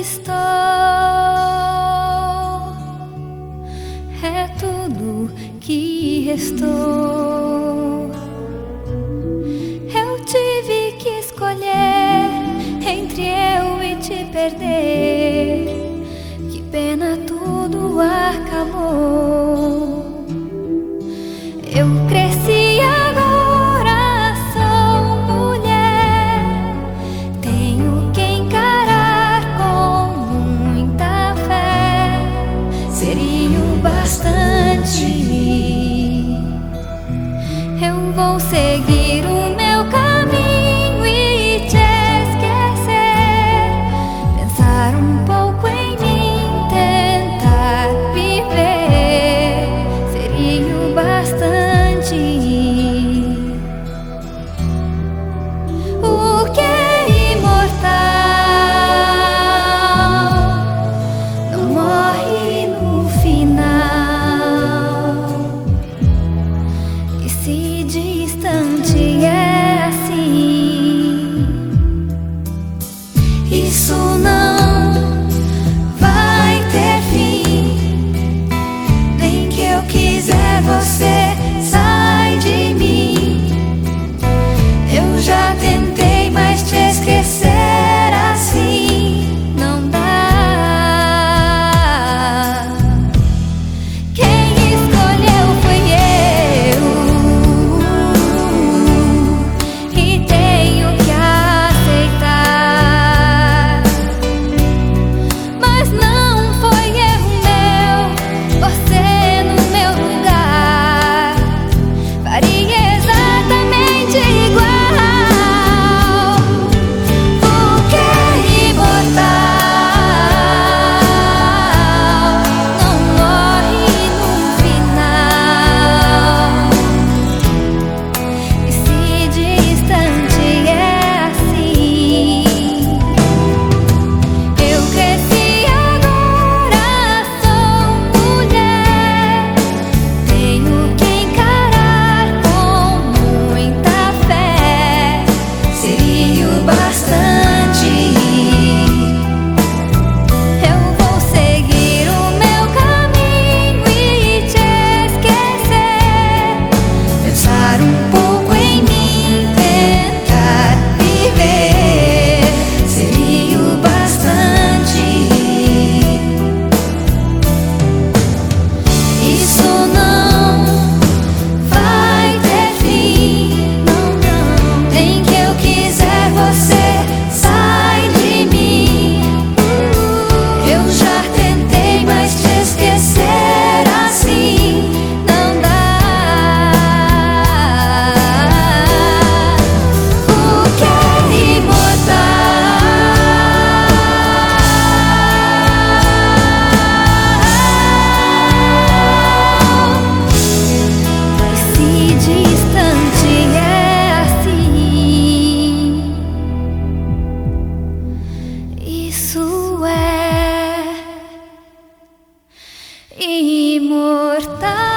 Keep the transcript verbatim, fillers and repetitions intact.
estou é tudo que restou. Eu tive que escolher entre eu e te perder. Que pena, tudo acabou. Eu cresci, agora sou mulher. Tenho que encarar com muita fé. Seria o bastante. Eu vou seguir o meu caminho e te esquecer. Pensar um pouco em mim, tentar viver. Seria o bastante. O que é imortal não morre no final. Esse distante é assim. Isso não vai ter fim. Nem que eu quiser, você sai de mim. Eu já tentei, mas te esquecer assim não dá. Quem escolheu foi eu, e tenho que aceitar. Mas não foi erro meu, você no meu lugar faria exatamente igual. O que é imortal não morre no final. Esse distante é assim. Eu cresci, agora sou mulher. Tenho que encarar com muita fé. Seria o bastante. Eu vou seguir o meu caminho e te esquecer. Pensar um pouco em mim, tentar viver. Seria o bastante. Isso não vai ter fim. Não, não. Nem que eu quiser, você sai de mim. Eu já tentei, mas te esquecer assim não dá. O que é imortal? Esse distante é assim. Isso é imortal.